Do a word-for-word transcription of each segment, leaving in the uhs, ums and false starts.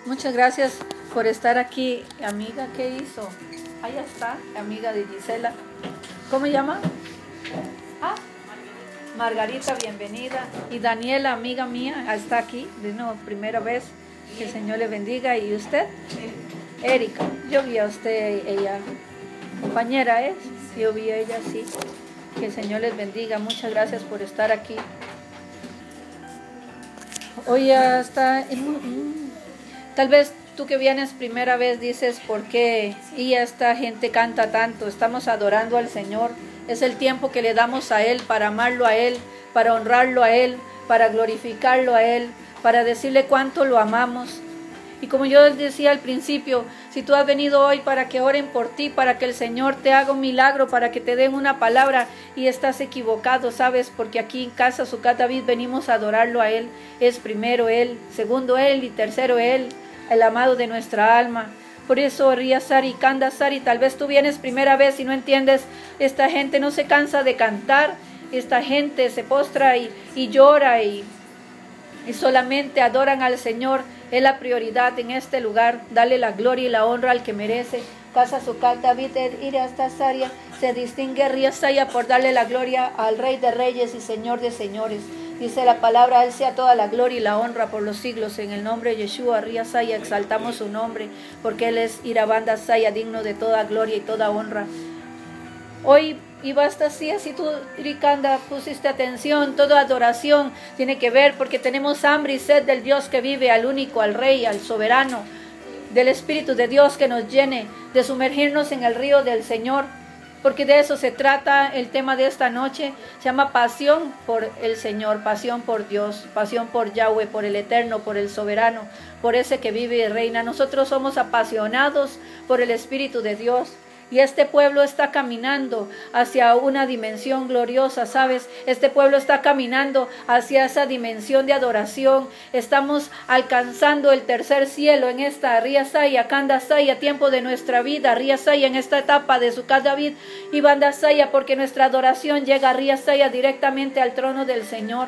Muchas gracias por estar aquí, amiga. ¿Qué hizo? Ahí está, amiga de Gisela. ¿Cómo se llama? Ah, Margarita, bienvenida. Y Daniela, amiga mía, está aquí, vino primera vez. Que el Señor le bendiga. ¿Y usted? Erika. Yo vi a usted, ella, compañera es. Yo vi a ella, sí. Que el Señor les bendiga. Muchas gracias por estar aquí. Hoy ya está. Tal vez tú que vienes primera vez dices por qué y esta gente canta tanto. Estamos adorando al Señor. Es el tiempo que le damos a Él para amarlo a Él, para honrarlo a Él, para glorificarlo a Él, para decirle cuánto lo amamos. Y como yo les decía al principio, si tú has venido hoy para que oren por ti, para que el Señor te haga un milagro, para que te den una palabra y estás equivocado, ¿sabes? Porque aquí en Casa Sucat David venimos a adorarlo a Él. Es primero Él, segundo Él y tercero Él, el amado de nuestra alma. Por eso, Riasari, Kandasari, tal vez tú vienes primera vez y no entiendes, esta gente no se cansa de cantar, esta gente se postra y, y llora y, y solamente adoran al Señor. Es la prioridad en este lugar, darle la gloria y la honra al que merece. Casa Sucat David ir hasta Saria, se distingue Riasaya por darle la gloria al Rey de Reyes y Señor de Señores. Dice la palabra, a Él sea toda la gloria y la honra por los siglos. En el nombre de Yeshua, Riasaya, exaltamos su nombre, porque Él es Irabanda Saya, digno de toda gloria y toda honra. Hoy y basta así, así tú, Rikanda, pusiste atención, toda adoración tiene que ver, porque tenemos hambre y sed del Dios que vive, al único, al Rey, al soberano, del Espíritu de Dios que nos llene, de sumergirnos en el río del Señor. Porque de eso se trata el tema de esta noche. Se llama pasión por el Señor, pasión por Dios, pasión por Yahweh, por el Eterno, por el Soberano, por ese que vive y reina. Nosotros somos apasionados por el Espíritu de Dios. Y este pueblo está caminando hacia una dimensión gloriosa, ¿sabes? Este pueblo está caminando hacia esa dimensión de adoración. Estamos alcanzando el tercer cielo en esta Riasaya, Kandasaya, tiempo de nuestra vida, Riasaya, en esta etapa de Sucat David y Bandasaya, porque nuestra adoración llega a Riasaya directamente al trono del Señor.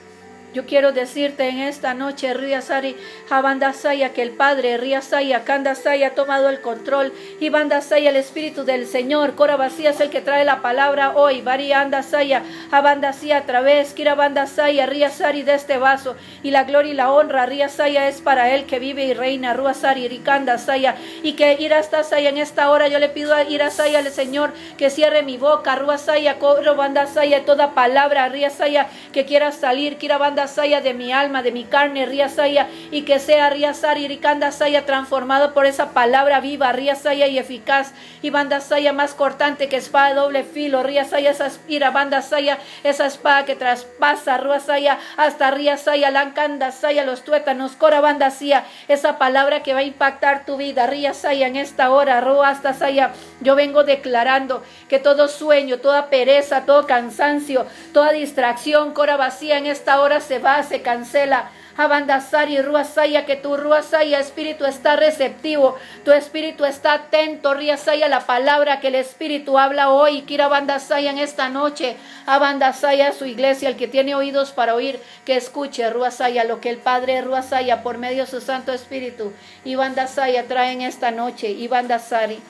Yo quiero decirte en esta noche, Riasari, Habandasaya, que el Padre, Riasaya, Kandasaya, ha tomado el control. Y Bandasaya, el Espíritu del Señor, Korabasía es el que trae la palabra hoy. Bari Andasaya, Habandasía a través, Kirabandasaya, Riasari de este vaso. Y la gloria y la honra, Riasaya, es para Él que vive y reina, Ruasari, Rikandasaya. Y que Irastasaya en esta hora, yo le pido a Irasaya, al Señor, que cierre mi boca, Ruasaya, Korobandasaya, toda palabra, Riasaya, que quiera salir, Kirabandasaya, de mi alma, de mi carne, Riasaya, y que sea Riasari y Kandasaya transformado por esa palabra viva, Riasaya y eficaz, y Bandasaya más cortante que espada de doble filo, Riasaya, esa espira, Bandasaya, esa espada que traspasa, Ruasaya, hasta Riasaya, Lankandasaya, los tuétanos, Korabandasaya, esa palabra que va a impactar tu vida, Riasaya, en esta hora, Ruastasaya. Yo vengo declarando que todo sueño, toda pereza, todo cansancio, toda distracción, Korabasía, en esta hora se va, se cancela. Abandasari, Ruasaya, que tu Ruasaya espíritu está receptivo, tu espíritu está atento, Riasaya, la palabra que el Espíritu habla hoy, Kirabandasaya en esta noche. Abandasaya, su iglesia, el que tiene oídos para oír, que escuche, Ruasaya, lo que el Padre Ruasaya por medio de su Santo Espíritu y Bandasaya trae en esta noche. Y Bandasari.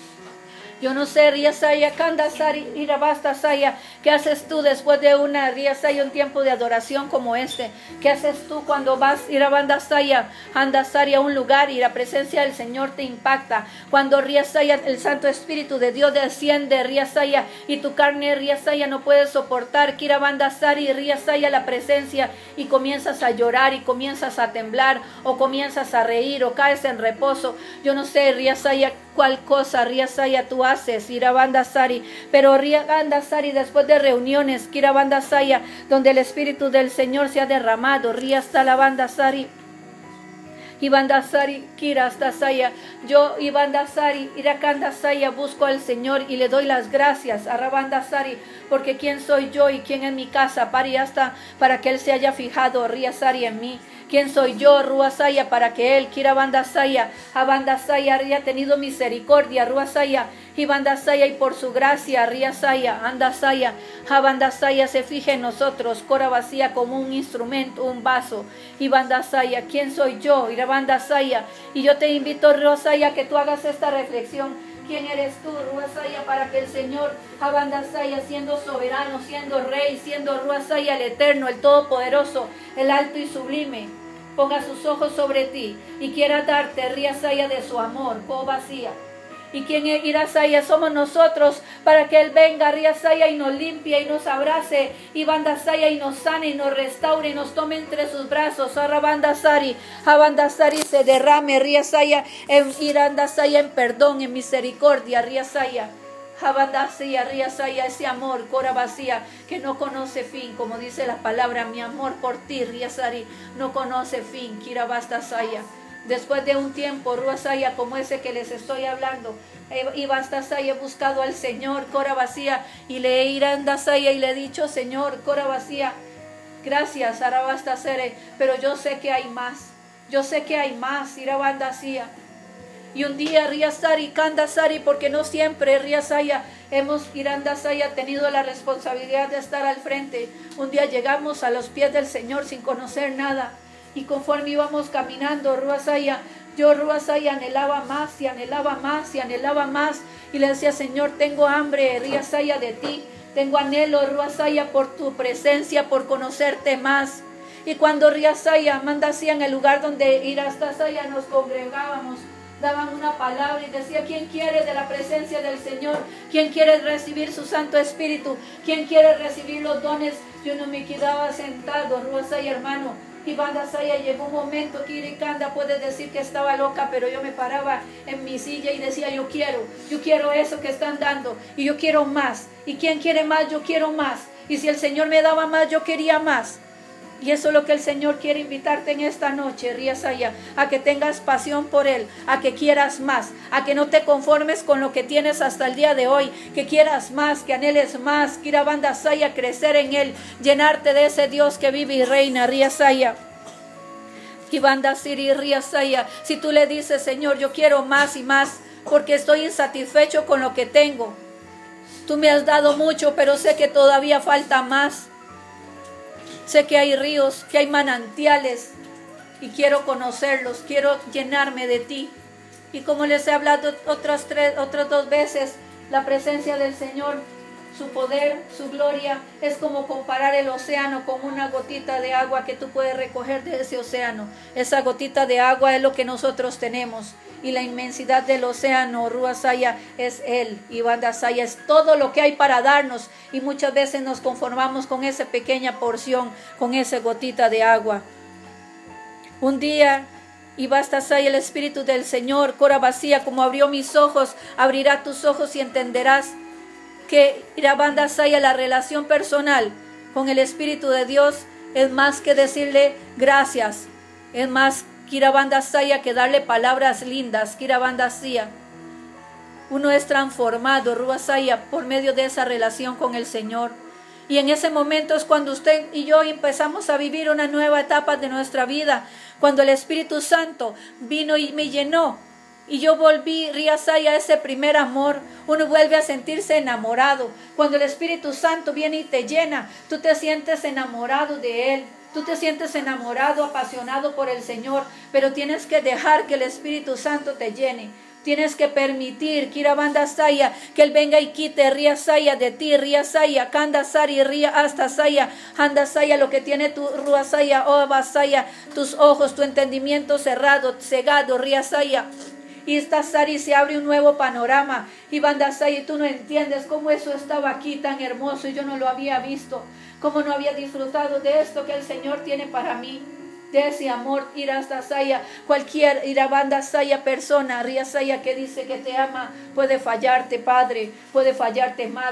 Yo no sé, Riasaya, Kandasari, Irabastasaya, ¿qué haces tú después de una Riasaya, un tiempo de adoración como este? ¿Qué haces tú cuando vas Irabandasaya, Andasari a un lugar y la presencia del Señor te impacta? Cuando Riasaya, el Santo Espíritu de Dios desciende, Riasaya, y tu carne, Riasaya, no puede soportar, Kirabandasari, Riasaya, la presencia, y comienzas a llorar y comienzas a temblar, o comienzas a reír, o caes en reposo. Yo no sé, Riasaya, cuál cosa, Riasaya, tú haces, Irabandasari, pero Riabandasari, después de reuniones, Kirabandasaya, donde el Espíritu del Señor se ha derramado, Riastalabandasari, Ibandasari, Kirastasaya, yo Ibandasari, Irakandasaya, busco al Señor y le doy las gracias a Rabandasari, porque quién soy yo y quién en mi casa, Pari hasta para que Él se haya fijado, Riasari, en mí. ¿Quién soy yo, Ruasaya, para que Él, Kirabandasaya, Abandasaya, haya tenido misericordia, Ruasaya, Ibandasaya, y por su gracia, Riasaya, Andasaya, Abandasaya, se fije en nosotros, Corabasía, como un instrumento, un vaso. Ibandasaya, ¿quién soy yo? Irabandasaya, y yo te invito, Rosaya, que tú hagas esta reflexión. ¿Quién eres tú, Ruasaya, para que el Señor, Abandasaya, siendo soberano, siendo rey, siendo Ruasaya, el eterno, el todopoderoso, el alto y sublime, ponga sus ojos sobre ti y quiera darte, Riasaya, de su amor, Cobasía? ¿Y quién es Irasaya? Somos nosotros, para que Él venga, Riasaya, y nos limpie y nos abrace, y Bandasaya, y nos sane y nos restaure y nos tome entre sus brazos. Arabandasari, Abandasari, se derrame, Riasaya, en Irandasaya, en perdón, en misericordia, Riasaya. Abandasaya, Riasaya, ese amor, Corabasía, que no conoce fin, como dice la palabra, mi amor por ti, Riasari, no conoce fin, Kirabastasaya. Después de un tiempo, Ruasaya, como ese que les estoy hablando, Ibastasaya, he buscado al Señor, Corabasía, y le he irandasaya y le he dicho, Señor, Corabasía, gracias, Arabastasere, pero yo sé que hay más, yo sé que hay más, Irabandasía. Y un día, Riasari, Kandasari, porque no siempre, Riasaya, hemos, Irandasaya, tenido la responsabilidad de estar al frente. Un día llegamos a los pies del Señor sin conocer nada. Y conforme íbamos caminando, Ruasaya, yo Ruasaya anhelaba más y anhelaba más y anhelaba más. Y le decía, Señor, tengo hambre, Riasaya, de ti. Tengo anhelo, Ruasaya, por tu presencia, por conocerte más. Y cuando Riasaya, Mandasía, en el lugar donde Irastasaya nos congregábamos, daban una palabra y decía, ¿quién quiere de la presencia del Señor? ¿Quién quiere recibir su Santo Espíritu? ¿Quién quiere recibir los dones? Yo no me quedaba sentado, Ruasaya, hermano. Y Bandasaya, llegó un momento que Irikanda puede decir que estaba loca, pero yo me paraba en mi silla y decía, yo quiero, yo quiero eso que están dando, y yo quiero más. ¿Y quién quiere más? Yo quiero más. Y si el Señor me daba más, yo quería más. Y eso es lo que el Señor quiere invitarte en esta noche, Riasaya, a que tengas pasión por Él, a que quieras más, a que no te conformes con lo que tienes hasta el día de hoy, que quieras más, que anheles más, que Irabandasaya, crecer en Él, llenarte de ese Dios que vive y reina, Riasaya. Ibandasiri, Riasaya, si tú le dices, Señor, yo quiero más y más, porque estoy insatisfecho con lo que tengo. Tú me has dado mucho, pero sé que todavía falta más. Sé que hay ríos, que hay manantiales y quiero conocerlos, quiero llenarme de ti. Y como les he hablado otras, tres, otras dos veces, la presencia del Señor, su poder, su gloria, es como comparar el océano con una gotita de agua que tú puedes recoger de ese océano. Esa gotita de agua es lo que nosotros tenemos. Y la inmensidad del océano, Ruasaya, es Él. Y Bandasaya es todo lo que hay para darnos. Y muchas veces nos conformamos con esa pequeña porción, con esa gotita de agua. Un día, y Bandasaya, el Espíritu del Señor, Corabasía, como abrió mis ojos, abrirá tus ojos y entenderás que Irabandasaya, la relación personal con el Espíritu de Dios, es más que decirle gracias. Es más Kirabandasaya, que darle palabras lindas, Kirabandasaya. Uno es transformado, Ruasaya, por medio de esa relación con el Señor. Y en ese momento es cuando usted y yo empezamos a vivir una nueva etapa de nuestra vida. Cuando el Espíritu Santo vino y me llenó. Y yo volví, Riasaya, a ese primer amor. Uno vuelve a sentirse enamorado. Cuando el Espíritu Santo viene y te llena, tú te sientes enamorado de Él. Tú te sientes enamorado, apasionado por el Señor, pero tienes que dejar que el Espíritu Santo te llene. Tienes que permitir, Kirabandasaya, que Él venga y quite Riasaya de ti, Riasaya, Kandasari, Ria Astasaya, Handasaya, lo que tiene tu Ruasaya, Obasaya, tus ojos, tu entendimiento cerrado, cegado, Riasaya. Y esta Sari se abre un nuevo panorama. Y Bandasaya, tú no entiendes cómo eso estaba aquí tan hermoso y yo no lo había visto. Cómo no había disfrutado de esto que el Señor tiene para mí. De ese amor, Irastasaya. Cualquier Irabandasaya persona, Riasaya, que dice que te ama, puede fallarte padre, puede fallarte madre,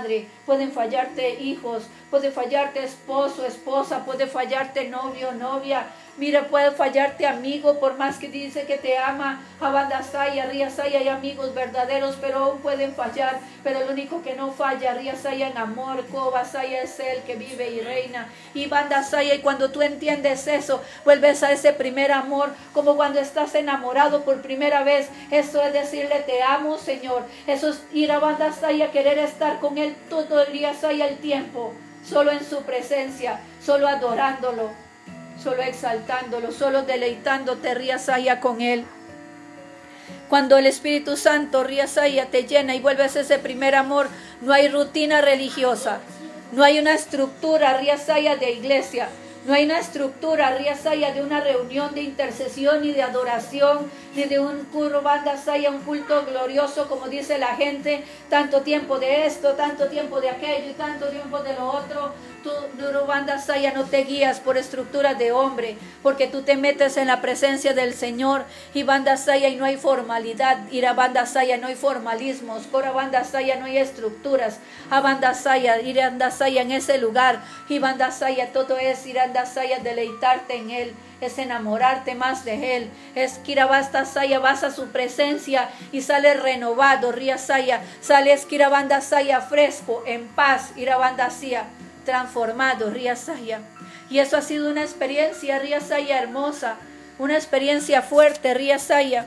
pueden fallarte hijos, puede fallarte esposo, esposa, puede fallarte novio, novia. Mira, puede fallarte amigo, por más que dice que te ama, Abandasaya, Riasaya, hay amigos verdaderos, pero aún pueden fallar. Pero el único que no falla, Riasaya, en amor, Kobasaya, es el que vive y reina. Y Bandasaya, y cuando tú entiendes eso, vuelves a ese primer amor, como cuando estás enamorado por primera vez. Eso es decirle, te amo, Señor. Eso es ir a Bandasaya, querer estar con Él todo el día, el tiempo, solo en su presencia, solo adorándolo, solo exaltándolo, solo deleitándote, Riasaya, con Él. Cuando el Espíritu Santo, Riasaya, te llena y vuelves a ese primer amor, no hay rutina religiosa, no hay una estructura, Riasaya, de iglesia, no hay una estructura, Riasaya, de una reunión de intercesión y de adoración, ni de un Kurubandasaya, un culto glorioso, como dice la gente, tanto tiempo de esto, tanto tiempo de aquello y tanto tiempo de lo otro. Tú, Kurubandasaya, no te guías por estructuras de hombre, porque tú te metes en la presencia del Señor, y Bandasaya, y no hay formalidad, Irabandasaya, no hay formalismos, Korabandasaya, no hay estructuras, Abandasaya, Irandasaya, en ese lugar, y Bandasaya, todo es Irandasaya, deleitarte en Él, es enamorarte más de Él, es Kirabastasaya, vas a su presencia y sales renovado, Riasaya, sales Kirabandasaya, fresco, en paz, Irabandasaya, transformado, Riasaya. Y eso ha sido una experiencia, Riasaya, hermosa, una experiencia fuerte, Riasaya.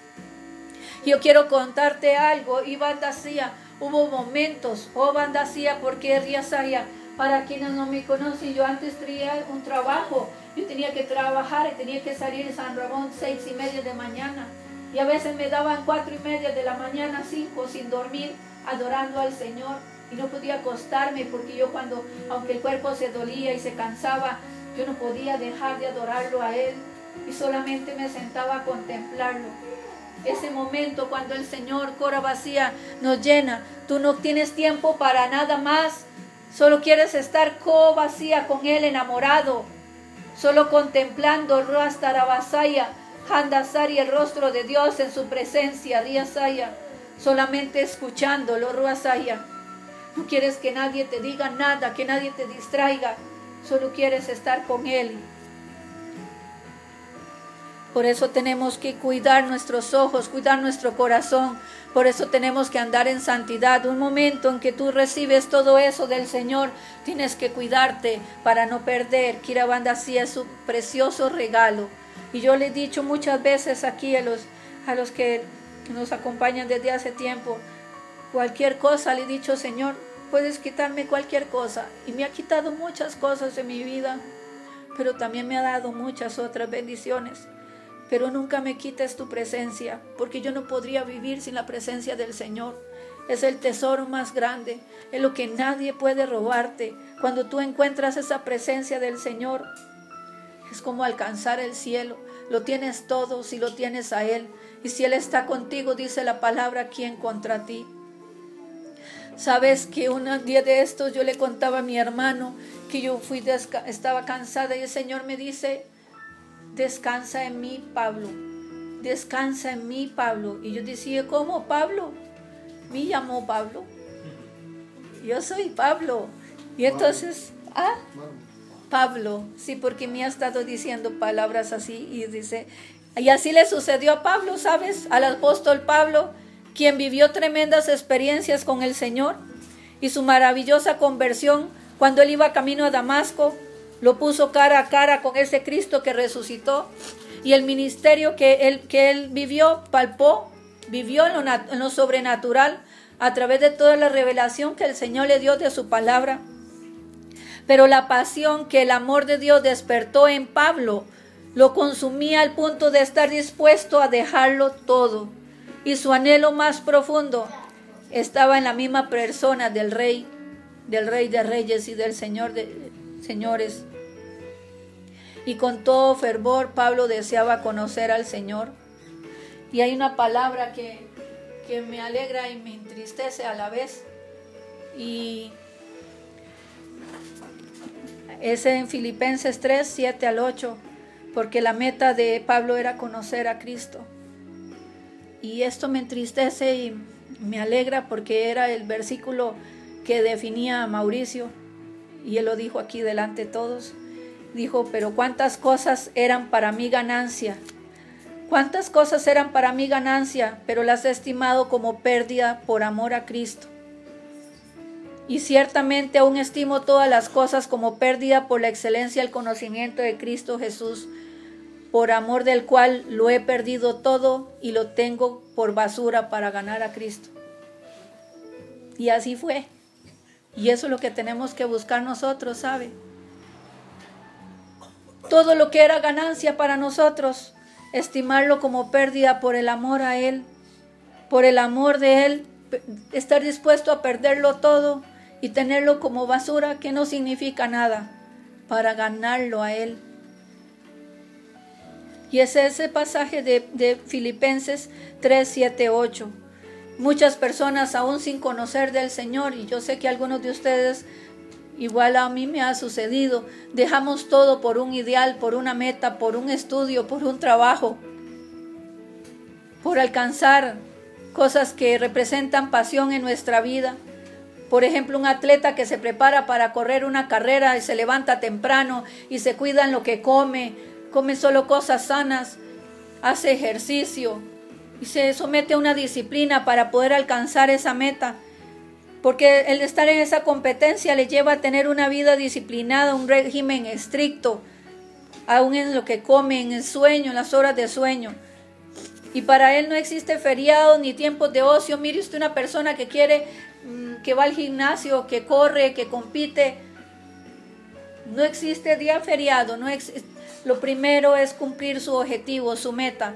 Yo quiero contarte algo, y Bandasaya, hubo momentos, oh Bandasaya, porque Riasaya, para quienes no me conocen, yo antes tenía un trabajo, yo tenía que trabajar y tenía que salir de San Ramón seis y media de mañana, y a veces me daban cuatro y media de la mañana, cinco, sin dormir, adorando al Señor, y no podía acostarme, porque yo cuando, aunque el cuerpo se dolía y se cansaba, yo no podía dejar de adorarlo a Él, y solamente me sentaba a contemplarlo. Ese momento cuando el Señor, Cora vacía, nos llena, tú no tienes tiempo para nada más, solo quieres estar co vacía con Él, enamorado, solo contemplando Rastarabasaya, Handasari, el rostro de Dios en su presencia, Riasaya, solamente escuchándolo, Ruasaya. No quieres que nadie te diga nada, que nadie te distraiga, solo quieres estar con Él. Por eso tenemos que cuidar nuestros ojos, cuidar nuestro corazón. Por eso tenemos que andar en santidad. Un momento en que tú recibes todo eso del Señor, tienes que cuidarte para no perder. Kirabandasía es su precioso regalo. Y yo le he dicho muchas veces aquí a los, a los que nos acompañan desde hace tiempo, cualquier cosa le he dicho, Señor, puedes quitarme cualquier cosa. Y me ha quitado muchas cosas de mi vida, pero también me ha dado muchas otras bendiciones. Pero nunca me quites tu presencia, porque yo no podría vivir sin la presencia del Señor. Es el tesoro más grande, es lo que nadie puede robarte. Cuando tú encuentras esa presencia del Señor, es como alcanzar el cielo. Lo tienes todo si lo tienes a Él. Y si Él está contigo, dice la palabra, ¿quién contra ti? Sabes que un día de estos yo le contaba a mi hermano que yo fui estaba cansada, y el Señor me dice, descansa en mí, Pablo, descansa en mí, Pablo. Y yo decía, ¿cómo, Pablo? Me llamó Pablo, yo soy Pablo. Y entonces, ah, Pablo, sí, porque me ha estado diciendo palabras así, y dice, y así le sucedió a Pablo, ¿sabes? Al apóstol Pablo, quien vivió tremendas experiencias con el Señor, y su maravillosa conversión cuando él iba camino a Damasco, lo puso cara a cara con ese Cristo que resucitó, y el ministerio que él, que él vivió, palpó, vivió en lo, en lo sobrenatural, a través de toda la revelación que el Señor le dio de su palabra. Pero la pasión que el amor de Dios despertó en Pablo, lo consumía al punto de estar dispuesto a dejarlo todo. Y su anhelo más profundo estaba en la misma persona del Rey, del Rey de Reyes y del Señor de Señores. Y con todo fervor Pablo deseaba conocer al Señor. Y hay una palabra que, que me alegra y me entristece a la vez. Y es en Filipenses tres, siete al ocho. Porque la meta de Pablo era conocer a Cristo. Y esto me entristece y me alegra, porque era el versículo que definía a Mauricio, y él lo dijo aquí delante de todos. Dijo, pero cuántas cosas eran para mí ganancia, cuántas cosas eran para mí ganancia, pero las he estimado como pérdida por amor a Cristo. Y ciertamente aún estimo todas las cosas como pérdida por la excelencia del conocimiento de Cristo Jesús, por amor del cual lo he perdido todo y lo tengo por basura para ganar a Cristo. Y así fue. Y eso es lo que tenemos que buscar nosotros, ¿sabe? Todo lo que era ganancia para nosotros, estimarlo como pérdida por el amor a Él, por el amor de Él, estar dispuesto a perderlo todo y tenerlo como basura que no significa nada, para ganarlo a Él. Y es ese pasaje de, de Filipenses tres, siete, ocho. Muchas personas aún sin conocer del Señor, y yo sé que algunos de ustedes, igual a mí me ha sucedido, dejamos todo por un ideal, por una meta, por un estudio, por un trabajo, por alcanzar cosas que representan pasión en nuestra vida. Por ejemplo, un atleta que se prepara para correr una carrera y se levanta temprano y se cuida en lo que come, come solo cosas sanas, hace ejercicio y se somete a una disciplina para poder alcanzar esa meta. Porque el estar en esa competencia le lleva a tener una vida disciplinada, un régimen estricto, aún en lo que come, en el sueño, en las horas de sueño. Y para él no existe feriado ni tiempos de ocio. Mire usted una persona que quiere, que va al gimnasio, que corre, que compite. No existe día feriado. No existe. Lo primero es cumplir su objetivo, su meta.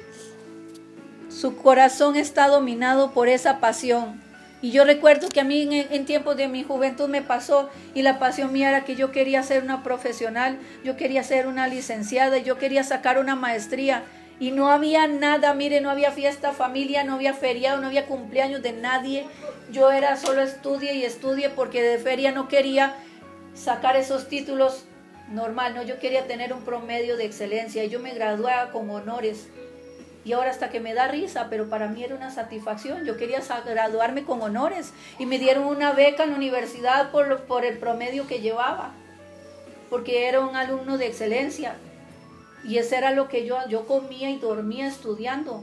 Su corazón está dominado por esa pasión. Y yo recuerdo que a mí en, en tiempos de mi juventud me pasó, y la pasión mía era que yo quería ser una profesional, yo quería ser una licenciada, yo quería sacar una maestría. Y no había nada, mire, no había fiesta, familia, no había feriado, no había cumpleaños de nadie. Yo era solo estudie y estudie porque de feria no quería sacar esos títulos normal, no, yo quería tener un promedio de excelencia y yo me graduaba con honores. Y ahora hasta que me da risa, pero para mí era una satisfacción. Yo quería graduarme con honores y me dieron una beca en la universidad por, por el promedio que llevaba, porque era un alumno de excelencia. Y ese era lo que yo, yo comía y dormía estudiando.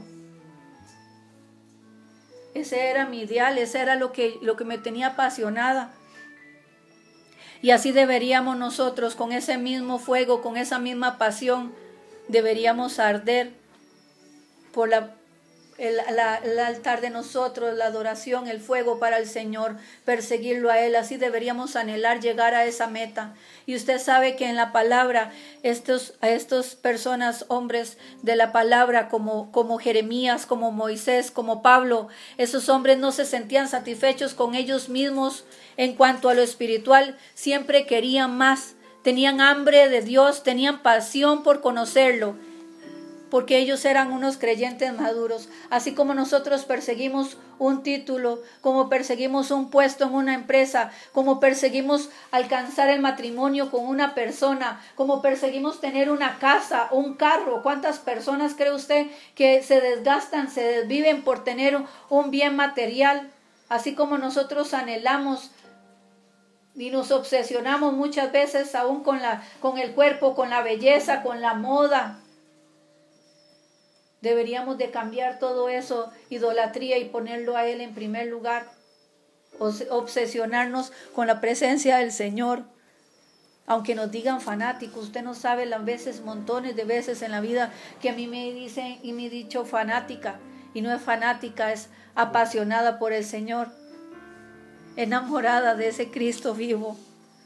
Ese era mi ideal, ese era lo que, lo que me tenía apasionada. Y así deberíamos nosotros, con ese mismo fuego, con esa misma pasión, deberíamos arder por la, el, la, el altar de nosotros, la adoración, el fuego para el Señor, perseguirlo a Él. Así deberíamos anhelar llegar a esa meta. Y usted sabe que en la palabra, estos, a estas personas, hombres de la palabra, como, como Jeremías, como Moisés, como Pablo, esos hombres no se sentían satisfechos con ellos mismos en cuanto a lo espiritual, siempre querían más, tenían hambre de Dios, tenían pasión por conocerlo, porque ellos eran unos creyentes maduros. Así como nosotros perseguimos un título, como perseguimos un puesto en una empresa, como perseguimos alcanzar el matrimonio con una persona, como perseguimos tener una casa, un carro. ¿Cuántas personas cree usted que se desgastan, se desviven por tener un bien material? Así como nosotros anhelamos y nos obsesionamos muchas veces aún con, la, con el cuerpo, con la belleza, con la moda. Deberíamos de cambiar todo eso, idolatría, y ponerlo a Él en primer lugar. Obsesionarnos con la presencia del Señor. Aunque nos digan fanáticos, usted no sabe las veces, montones de veces en la vida que a mí me dicen y me he dicho fanática. Y no es fanática, es apasionada por el Señor. Enamorada de ese Cristo vivo.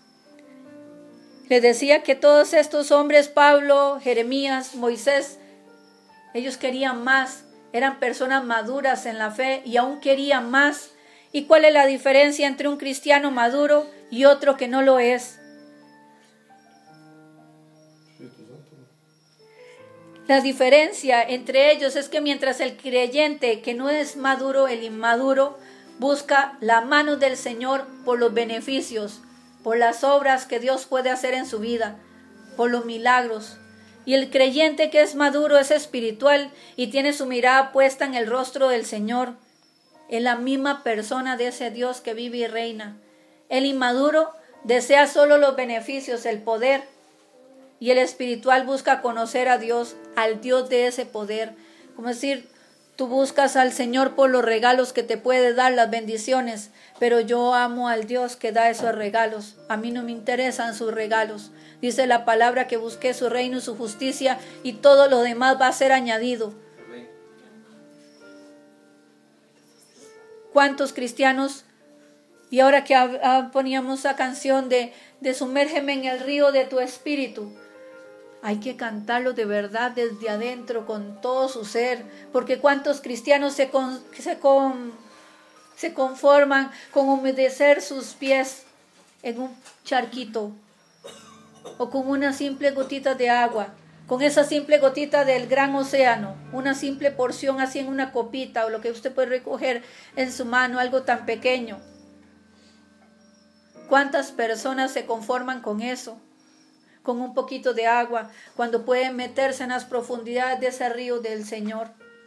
Les decía que todos estos hombres, Pablo, Jeremías, Moisés, ellos querían más, eran personas maduras en la fe y aún querían más. ¿Y cuál es la diferencia entre un cristiano maduro y otro que no lo es? La diferencia entre ellos es que mientras el creyente que no es maduro, el inmaduro, busca la mano del Señor por los beneficios, por las obras que Dios puede hacer en su vida, por los milagros. Y el creyente que es maduro es espiritual y tiene su mirada puesta en el rostro del Señor, en la misma persona de ese Dios que vive y reina. El inmaduro desea solo los beneficios, el poder. Y el espiritual busca conocer a Dios, al Dios de ese poder. Como decir, tú buscas al Señor por los regalos que te puede dar, las bendiciones. Pero yo amo al Dios que da esos regalos. A mí no me interesan sus regalos. Dice la palabra que busqué su reino y su justicia y todo lo demás va a ser añadido. ¿Cuántos cristianos? Y ahora que poníamos esa canción de, de sumérgeme en el río de tu espíritu. Hay que cantarlo de verdad desde adentro con todo su ser. Porque cuántos cristianos se, con, se, con, se conforman con humedecer sus pies en un charquito. O con una simple gotita de agua. Con esa simple gotita del gran océano, una simple porción así en una copita o lo que usted puede recoger en su mano, algo tan pequeño. ¿Cuántas personas se conforman con eso? Con un poquito de agua, cuando pueden meterse en las profundidades de ese río del Señor.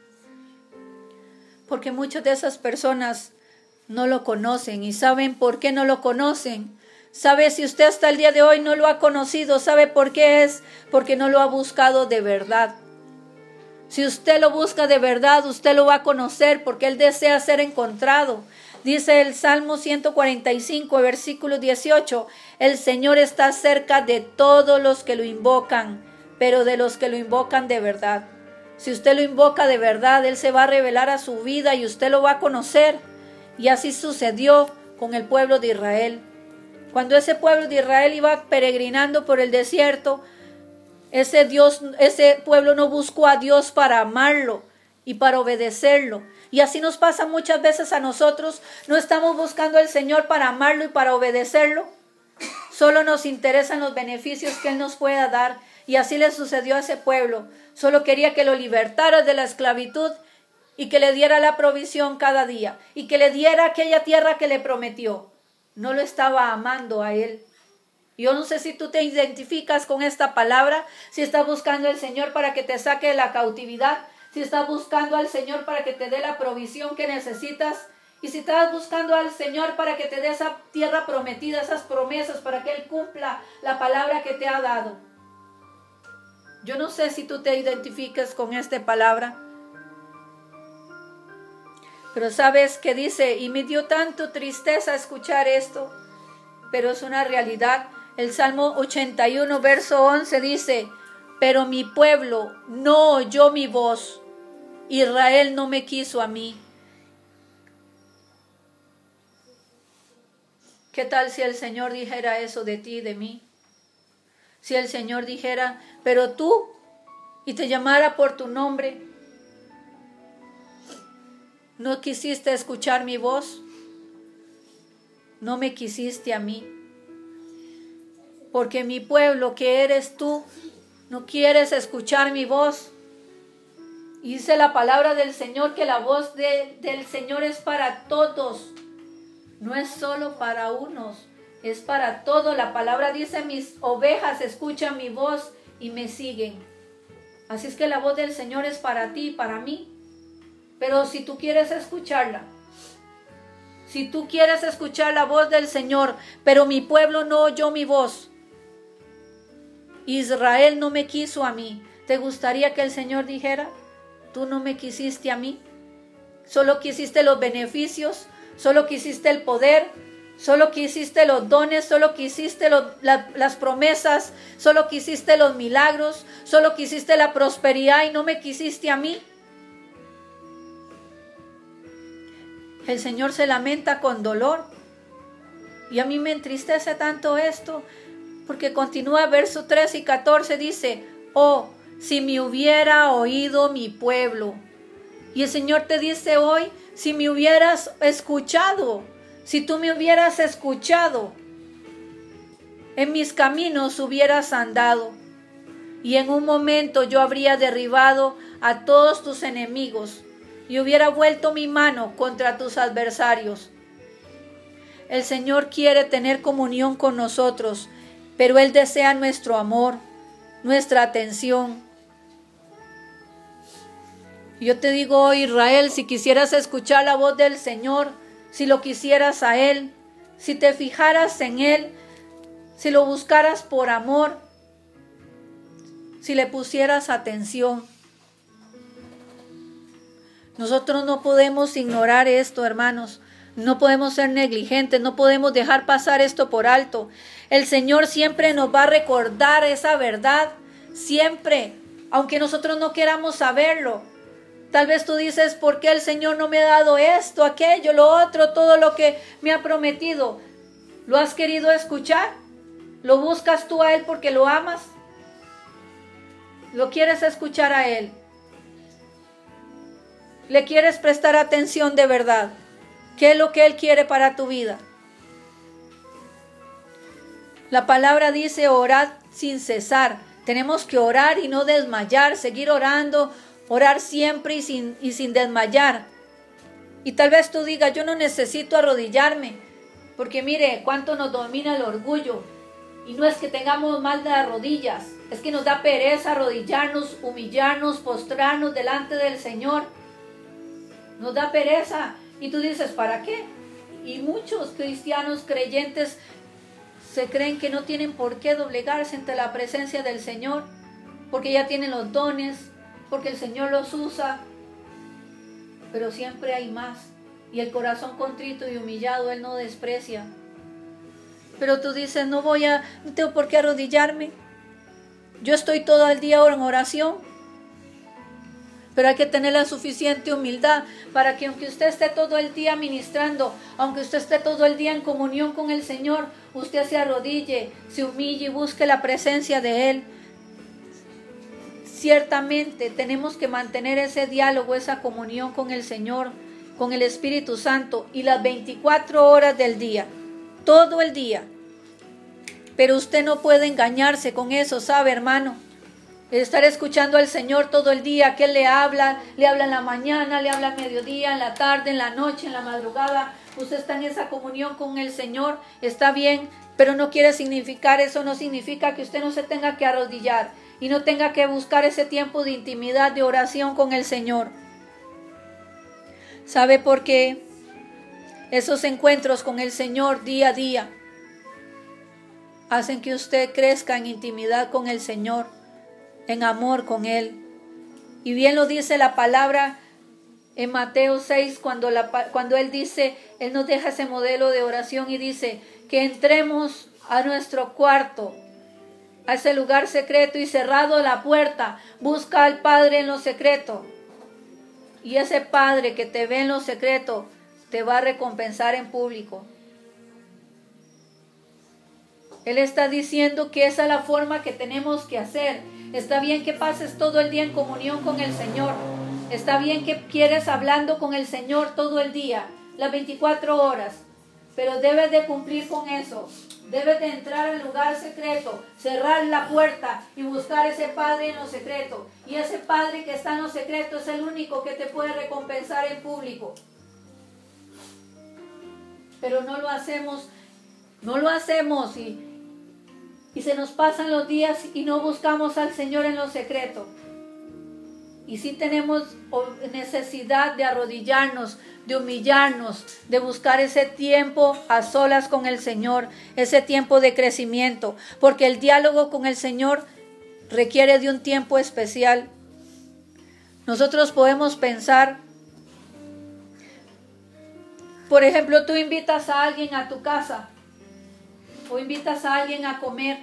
Porque muchas de esas personas no lo conocen. ¿Y saben por qué no lo conocen? ¿Sabe si usted hasta el día de hoy no lo ha conocido? ¿Sabe por qué es? Porque no lo ha buscado de verdad. Si usted lo busca de verdad, usted lo va a conocer porque Él desea ser encontrado. Dice el Salmo ciento cuarenta y cinco, versículo dieciocho, el Señor está cerca de todos los que lo invocan, pero de los que lo invocan de verdad. Si usted lo invoca de verdad, Él se va a revelar a su vida y usted lo va a conocer. Y así sucedió con el pueblo de Israel. Cuando ese pueblo de Israel iba peregrinando por el desierto, ese, Dios, ese pueblo no buscó a Dios para amarlo y para obedecerlo. Y así nos pasa muchas veces a nosotros. No estamos buscando al Señor para amarlo y para obedecerlo. Solo nos interesan los beneficios que Él nos pueda dar. Y así le sucedió a ese pueblo. Solo quería que lo libertara de la esclavitud y que le diera la provisión cada día. Y que le diera aquella tierra que le prometió. No lo estaba amando a Él. Yo no sé si tú te identificas con esta palabra, si estás buscando al Señor para que te saque de la cautividad, si estás buscando al Señor para que te dé la provisión que necesitas, y si estás buscando al Señor para que te dé esa tierra prometida, esas promesas, para que Él cumpla la palabra que te ha dado. Yo no sé si tú te identificas con esta palabra. Pero sabes que dice, y me dio tanto tristeza escuchar esto, pero es una realidad. El Salmo ochenta y uno, verso once dice, pero mi pueblo no oyó mi voz, Israel no me quiso a mí. ¿Qué tal si el Señor dijera eso de ti y de mí? Si el Señor dijera, pero tú, y te llamara por tu nombre, ¿no quisiste escuchar mi voz? No me quisiste a mí. Porque mi pueblo, que eres tú, no quieres escuchar mi voz. Y dice la palabra del Señor que la voz de, del Señor es para todos. No es solo para unos, es para todos. La palabra dice, mis ovejas escuchan mi voz y me siguen. Así es que la voz del Señor es para ti y para mí. Pero si tú quieres escucharla, si tú quieres escuchar la voz del Señor, pero mi pueblo no oyó mi voz, Israel no me quiso a mí, ¿te gustaría que el Señor dijera, tú no me quisiste a mí? Solo quisiste los beneficios, solo quisiste el poder, solo quisiste los dones, solo quisiste los, la, las promesas, solo quisiste los milagros, solo quisiste la prosperidad y no me quisiste a mí. El Señor se lamenta con dolor. Y a mí me entristece tanto esto, porque continúa verso tres y catorce, dice, oh, si me hubiera oído mi pueblo. Y el Señor te dice hoy, si me hubieras escuchado, si tú me hubieras escuchado, en mis caminos hubieras andado, y en un momento yo habría derribado a todos tus enemigos, y hubiera vuelto mi mano contra tus adversarios. El Señor quiere tener comunión con nosotros, pero Él desea nuestro amor, nuestra atención. Yo te digo, Israel, si quisieras escuchar la voz del Señor, si lo quisieras a Él, si te fijaras en Él, si lo buscaras por amor, si le pusieras atención. Nosotros no podemos ignorar esto, hermanos. No podemos ser negligentes, no podemos dejar pasar esto por alto. El Señor siempre nos va a recordar esa verdad, siempre, aunque nosotros no queramos saberlo. Tal vez tú dices, ¿por qué el Señor no me ha dado esto, aquello, lo otro, todo lo que me ha prometido? ¿Lo has querido escuchar? ¿Lo buscas tú a Él porque lo amas? ¿Lo quieres escuchar a Él? ¿Le quieres prestar atención de verdad? ¿Qué es lo que Él quiere para tu vida? La palabra dice, orad sin cesar. Tenemos que orar y no desmayar, seguir orando, orar siempre y sin, y sin desmayar. Y tal vez tú digas, yo no necesito arrodillarme, porque mire cuánto nos domina el orgullo. Y no es que tengamos mal de rodillas, es que nos da pereza arrodillarnos, humillarnos, postrarnos delante del Señor. Nos da pereza. Y tú dices, ¿para qué? Y muchos cristianos creyentes se creen que no tienen por qué doblegarse ante la presencia del Señor, porque ya tienen los dones, porque el Señor los usa. Pero siempre hay más. Y el corazón contrito y humillado Él no desprecia. Pero tú dices, no voy a, no tengo por qué arrodillarme. Yo estoy todo el día en oración. Pero hay que tener la suficiente humildad para que aunque usted esté todo el día ministrando, aunque usted esté todo el día en comunión con el Señor, usted se arrodille, se humille y busque la presencia de Él. Ciertamente tenemos que mantener ese diálogo, esa comunión con el Señor, con el Espíritu Santo y las veinticuatro horas del día, todo el día. Pero usted no puede engañarse con eso, ¿sabe, hermano? Estar escuchando al Señor todo el día, que Él le habla, le habla en la mañana, le habla al mediodía, en la tarde, en la noche, en la madrugada. Usted está en esa comunión con el Señor, está bien, pero no quiere significar, eso no significa que usted no se tenga que arrodillar y no tenga que buscar ese tiempo de intimidad, de oración con el Señor. ¿Sabe por qué? Esos encuentros con el Señor día a día hacen que usted crezca en intimidad con el Señor, en amor con Él. Y bien lo dice la palabra en Mateo seis, cuando, la, cuando Él dice, Él nos deja ese modelo de oración y dice que entremos a nuestro cuarto, a ese lugar secreto y cerrado la puerta, busca al Padre en lo secreto. Y ese Padre que te ve en lo secreto te va a recompensar en público. Él está diciendo que esa es la forma que tenemos que hacer. Está bien que pases todo el día en comunión con el Señor. Está bien que quieres hablando con el Señor todo el día, las veinticuatro horas. Pero debes de cumplir con eso. Debes de entrar al lugar secreto, cerrar la puerta y buscar ese Padre en lo secreto. Y ese Padre que está en lo secreto es el único que te puede recompensar en público. Pero no lo hacemos, no lo hacemos y... Y se nos pasan los días y no buscamos al Señor en lo secreto. Y sí tenemos necesidad de arrodillarnos, de humillarnos, de buscar ese tiempo a solas con el Señor, ese tiempo de crecimiento. Porque el diálogo con el Señor requiere de un tiempo especial. Nosotros podemos pensar, por ejemplo, tú invitas a alguien a tu casa. O invitas a alguien a comer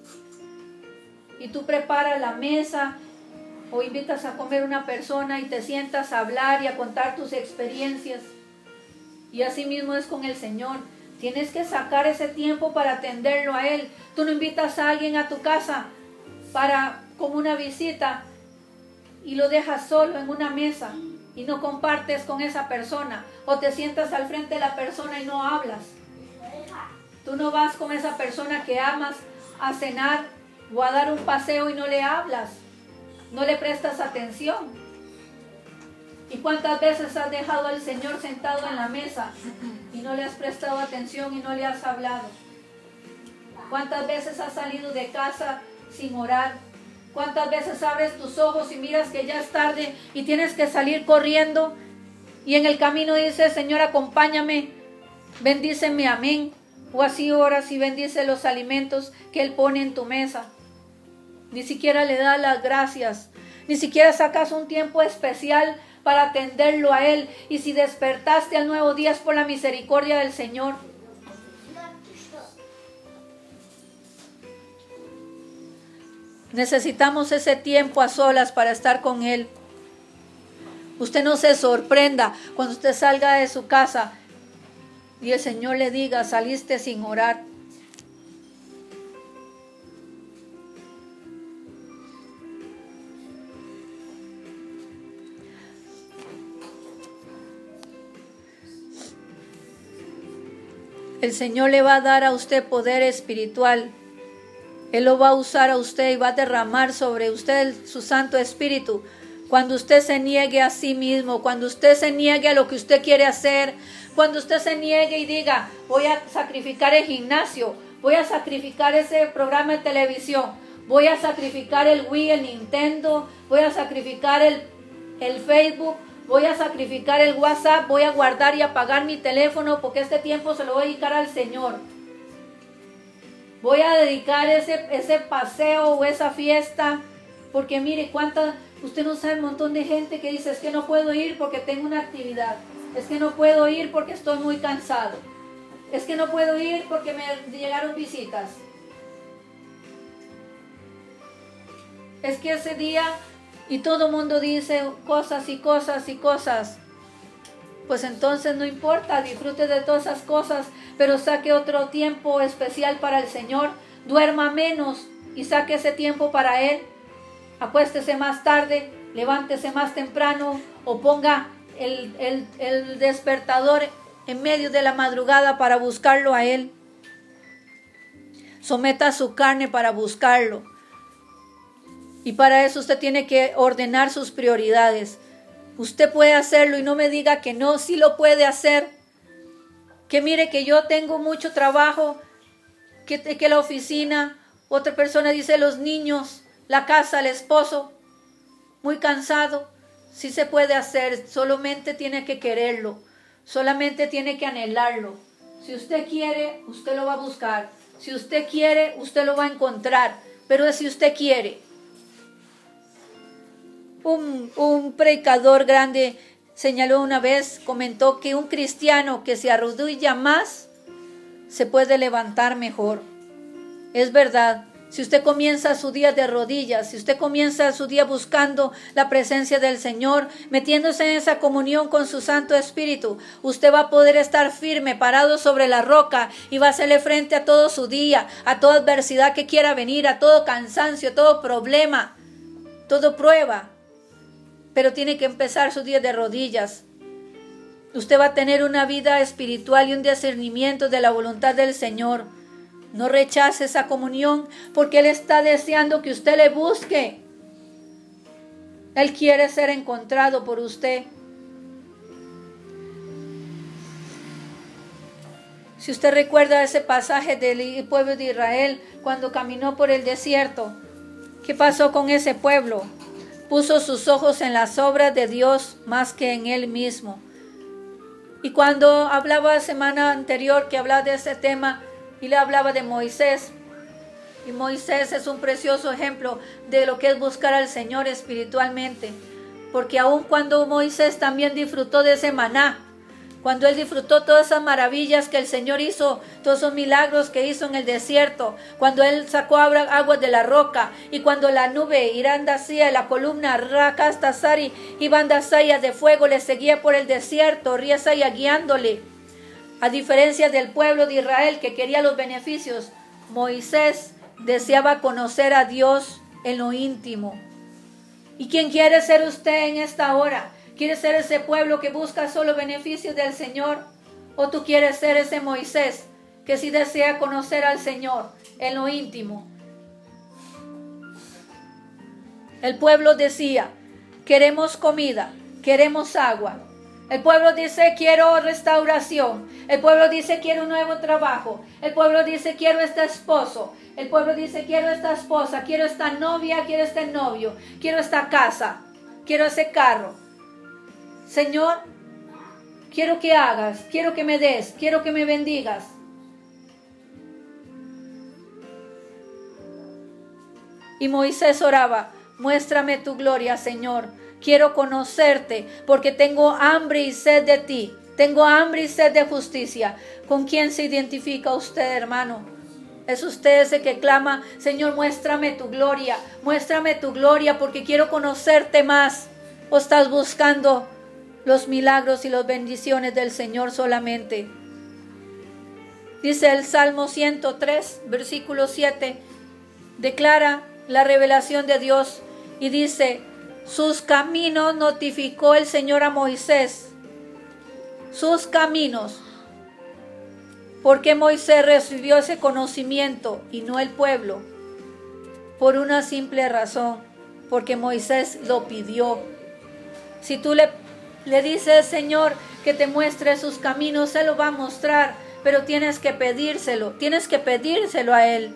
y tú preparas la mesa, o invitas a comer una persona y te sientas a hablar y a contar tus experiencias. Y así mismo es con el Señor. Tienes que sacar ese tiempo para atenderlo a Él. Tú no invitas a alguien a tu casa para como una visita y lo dejas solo en una mesa y no compartes con esa persona, o te sientas al frente de la persona y no hablas. Tú no vas con esa persona que amas a cenar o a dar un paseo y no le hablas, no le prestas atención. ¿Y cuántas veces has dejado al Señor sentado en la mesa y no le has prestado atención y no le has hablado? ¿Cuántas veces has salido de casa sin orar? ¿Cuántas veces abres tus ojos y miras que ya es tarde y tienes que salir corriendo? Y en el camino dices, Señor, acompáñame, bendíceme, amén. O así oras y bendice los alimentos que Él pone en tu mesa. Ni siquiera le das las gracias. Ni siquiera sacas un tiempo especial para atenderlo a Él. Y si despertaste al nuevo día es por la misericordia del Señor. Necesitamos ese tiempo a solas para estar con Él. Usted no se sorprenda cuando usted salga de su casa y el Señor le diga, saliste sin orar. El Señor le va a dar a usted poder espiritual. Él lo va a usar a usted y va a derramar sobre usted su Santo Espíritu. Cuando usted se niegue a sí mismo, cuando usted se niegue a lo que usted quiere hacer, cuando usted se niegue y diga, voy a sacrificar el gimnasio, voy a sacrificar ese programa de televisión, voy a sacrificar el Wii, el Nintendo, voy a sacrificar el, el Facebook, voy a sacrificar el WhatsApp, voy a guardar y apagar mi teléfono porque este tiempo se lo voy a dedicar al Señor. Voy a dedicar ese, ese paseo o esa fiesta, porque mire cuánta, usted no sabe un montón de gente que dice, es que no puedo ir porque tengo una actividad, es que no puedo ir porque estoy muy cansado, es que no puedo ir porque me llegaron visitas, es que ese día, y todo el mundo dice cosas y cosas y cosas. Pues entonces no importa, disfrute de todas esas cosas, pero saque otro tiempo especial para el Señor. Duerma menos y saque ese tiempo para Él. Acuéstese más tarde, levántese más temprano o ponga el, el, el despertador en medio de la madrugada para buscarlo a Él. Someta su carne para buscarlo. Y para eso usted tiene que ordenar sus prioridades. Usted puede hacerlo y no me diga que no, sí lo puede hacer. Que mire que yo tengo mucho trabajo, que, que la oficina, otra persona dice los niños, la casa, el esposo, muy cansado. Sí se puede hacer, solamente tiene que quererlo, solamente tiene que anhelarlo. Si usted quiere, usted lo va a buscar. Si usted quiere, usted lo va a encontrar, pero es si usted quiere. Un, un predicador grande señaló una vez, comentó que un cristiano que se arrodilla más se puede levantar mejor. Es verdad, si usted comienza su día de rodillas, si usted comienza su día buscando la presencia del Señor, metiéndose en esa comunión con su Santo Espíritu, usted va a poder estar firme, parado sobre la roca y va a hacerle frente a todo su día, a toda adversidad que quiera venir, a todo cansancio, todo problema, todo prueba. Pero tiene que empezar su día de rodillas. Usted va a tener una vida espiritual y un discernimiento de la voluntad del Señor. No rechace esa comunión porque Él está deseando que usted le busque. Él quiere ser encontrado por usted. Si usted recuerda ese pasaje del pueblo de Israel cuando caminó por el desierto, ¿qué pasó con ese pueblo? Puso sus ojos en las obras de Dios más que en Él mismo. Y cuando hablaba la semana anterior que hablaba de ese tema, y le hablaba de Moisés. Y Moisés es un precioso ejemplo de lo que es buscar al Señor espiritualmente. Porque aun cuando Moisés también disfrutó de ese maná, cuando él disfrutó todas esas maravillas que el Señor hizo, todos esos milagros que hizo en el desierto, cuando él sacó agua de la roca, y cuando la nube irandacía, la columna rakastasari, y bandasaya de fuego le seguía por el desierto, riasaya guiándole. A diferencia del pueblo de Israel que quería los beneficios, Moisés deseaba conocer a Dios en lo íntimo. ¿Y quién quiere ser usted en esta hora? ¿Quiere ser ese pueblo que busca solo beneficios del Señor? ¿O tú quieres ser ese Moisés que sí desea conocer al Señor en lo íntimo? El pueblo decía, queremos comida, queremos agua. El pueblo dice, quiero restauración. El pueblo dice, quiero un nuevo trabajo. El pueblo dice, quiero este esposo. El pueblo dice, quiero esta esposa, quiero esta novia, quiero este novio, quiero esta casa, quiero ese carro. Señor, quiero que hagas, quiero que me des, quiero que me bendigas. Y Moisés oraba: muéstrame tu gloria, Señor. Quiero conocerte porque tengo hambre y sed de ti. Tengo hambre y sed de justicia. ¿Con quién se identifica usted, hermano? Es usted ese que clama: Señor, muéstrame tu gloria. Muéstrame tu gloria porque quiero conocerte más. ¿O estás buscando los milagros y las bendiciones del Señor solamente? Dice el Salmo ciento tres, versículo siete. Declara la revelación de Dios y dice: sus caminos notificó el Señor a Moisés. Sus caminos. ¿Por qué Moisés recibió ese conocimiento y no el pueblo? Por una simple razón: porque Moisés lo pidió. Si tú le, le dices, Señor, que te muestre sus caminos, Él lo va a mostrar, pero tienes que pedírselo, tienes que pedírselo a Él.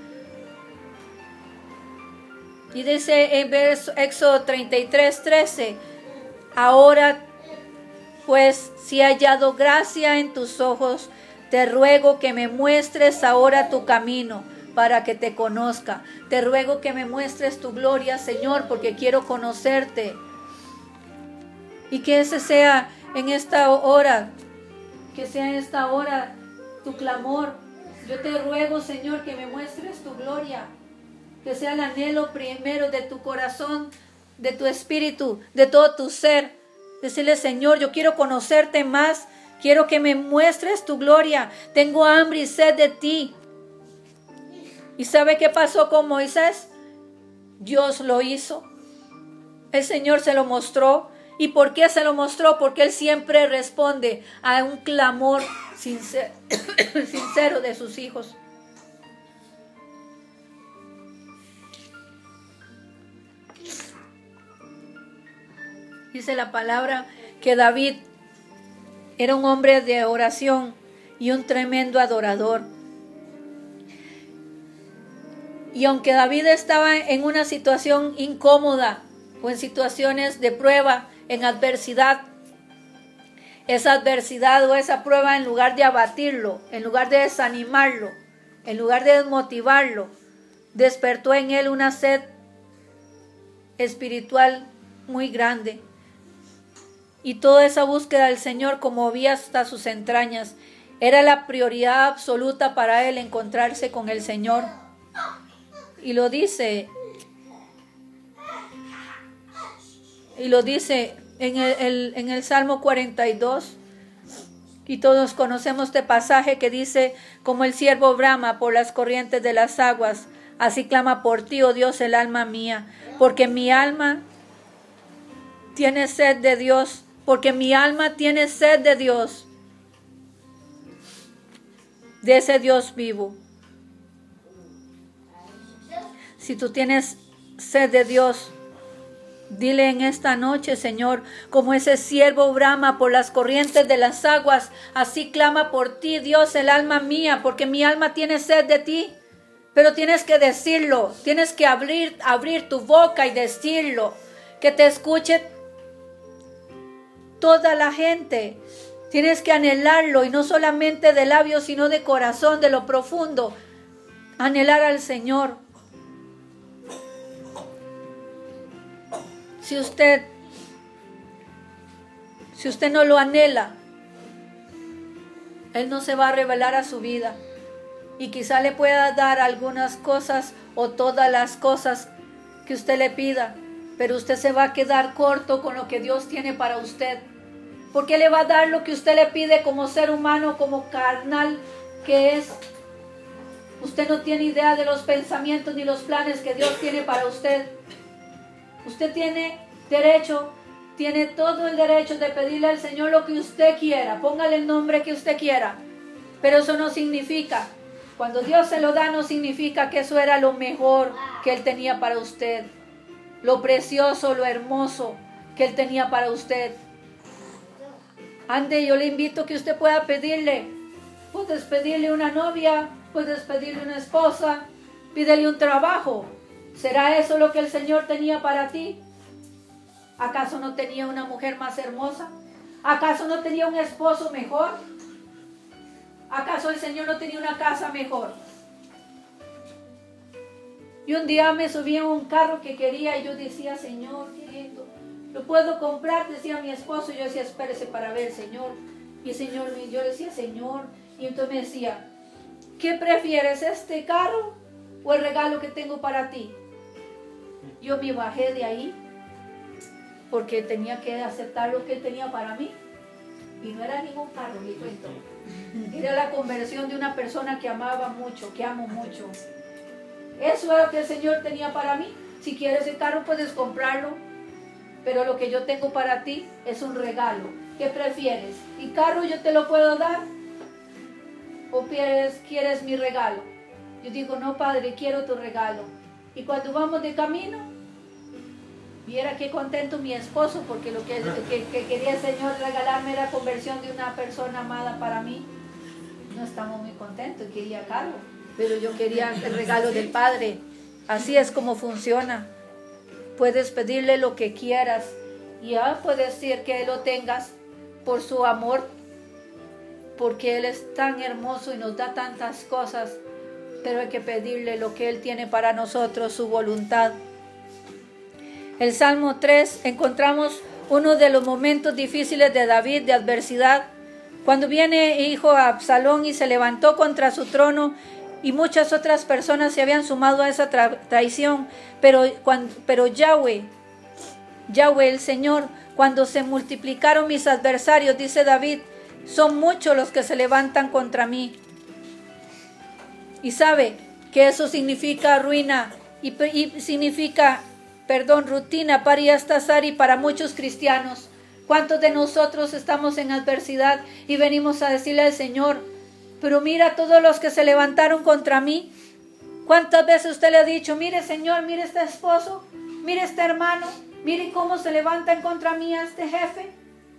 Y dice en verso, Éxodo treinta y tres, trece, ahora pues si he hallado gracia en tus ojos, te ruego que me muestres ahora tu camino para que te conozca. Te ruego que me muestres tu gloria, Señor, porque quiero conocerte. Y que ese sea en esta hora, que sea en esta hora tu clamor. Yo te ruego, Señor, que me muestres tu gloria. Que sea el anhelo primero de tu corazón, de tu espíritu, de todo tu ser. Decirle: Señor, yo quiero conocerte más. Quiero que me muestres tu gloria. Tengo hambre y sed de ti. ¿Y sabe qué pasó con Moisés? Dios lo hizo. El Señor se lo mostró. ¿Y por qué se lo mostró? Porque Él siempre responde a un clamor sincero, sincero de sus hijos. Dice la palabra que David era un hombre de oración y un tremendo adorador. Y aunque David estaba en una situación incómoda o en situaciones de prueba, en adversidad, esa adversidad o esa prueba, en lugar de abatirlo, en lugar de desanimarlo, en lugar de desmotivarlo, despertó en él una sed espiritual muy grande. Y toda esa búsqueda del Señor conmovía hasta sus entrañas. Era la prioridad absoluta para él encontrarse con el Señor. Y lo dice, y lo dice en el, el, en el Salmo cuarenta y dos. Y todos conocemos este pasaje que dice: como el ciervo brama por las corrientes de las aguas, así clama por ti, oh Dios, el alma mía. Porque mi alma tiene sed de Dios. Porque mi alma tiene sed de Dios, de ese Dios vivo. Si tú tienes sed de Dios, dile en esta noche: Señor, como ese siervo brama por las corrientes de las aguas, así clama por ti, Dios, el alma mía, porque mi alma tiene sed de ti. Pero tienes que decirlo, tienes que abrir, abrir tu boca y decirlo, que te escuche toda la gente. Tienes que anhelarlo, y no solamente de labios, sino de corazón, de lo profundo. Anhelar al Señor. Si usted, si usted no lo anhela, Él no se va a revelar a su vida. Y quizá le pueda dar algunas cosas o todas las cosas que usted le pida, pero usted se va a quedar corto con lo que Dios tiene para usted. Porque le va a dar lo que usted le pide como ser humano, como carnal que es. Usted no tiene idea de los pensamientos ni los planes que Dios tiene para usted. Usted tiene derecho, tiene todo el derecho de pedirle al Señor lo que usted quiera. Póngale el nombre que usted quiera. Pero eso no significa, cuando Dios se lo da, no significa que eso era lo mejor que Él tenía para usted. Lo precioso, lo hermoso que Él tenía para usted. Ande, yo le invito a que usted pueda pedirle. Puedes pedirle una novia, puedes pedirle una esposa, pídele un trabajo. ¿Será eso lo que el Señor tenía para ti? ¿Acaso no tenía una mujer más hermosa? ¿Acaso no tenía un esposo mejor? ¿Acaso el Señor no tenía una casa mejor? Y un día me subí a un carro que quería y yo decía, Señor, qué lindo, ¿lo puedo comprar? Decía mi esposo. Y yo decía, espérese para ver, Señor. Y el Señor, yo decía, Señor. Y entonces me decía, ¿qué prefieres, este carro o el regalo que tengo para ti? Yo me bajé de ahí porque tenía que aceptar lo que él tenía para mí. Y no era ningún carro, le cuento. Era la conversión de una persona que amaba mucho, que amo mucho. Eso era lo que el Señor tenía para mí. Si quieres el carro puedes comprarlo, pero lo que yo tengo para ti es un regalo. ¿Qué prefieres? ¿Y carro yo te lo puedo dar? ¿O quieres, quieres mi regalo? Yo digo, no, Padre, quiero tu regalo. Y cuando vamos de camino, viera qué contento mi esposo, porque lo que, que, que quería el Señor regalarme era conversión de una persona amada para mí. No estamos muy contentos, quería carro, pero yo quería el regalo del Padre. Así es como funciona. Puedes pedirle lo que quieras y ya puedes decir que lo tengas por su amor, porque Él es tan hermoso y nos da tantas cosas, pero hay que pedirle lo que Él tiene para nosotros, su voluntad. El Salmo tres encontramos uno de los momentos difíciles de David, de adversidad, cuando viene hijo a Absalón y se levantó contra su trono, y muchas otras personas se habían sumado a esa tra traición, pero, cuando, pero Yahweh, Yahweh el Señor, cuando se multiplicaron mis adversarios, dice David, son muchos los que se levantan contra mí. Y sabe que eso significa ruina y, y significa, perdón, rutina para Yastasari, para muchos cristianos. ¿Cuántos de nosotros estamos en adversidad y venimos a decirle al Señor, pero mira todos los que se levantaron contra mí? ¿Cuántas veces usted le ha dicho, mire Señor, mire este esposo, mire este hermano, mire cómo se levantan contra mí a este jefe?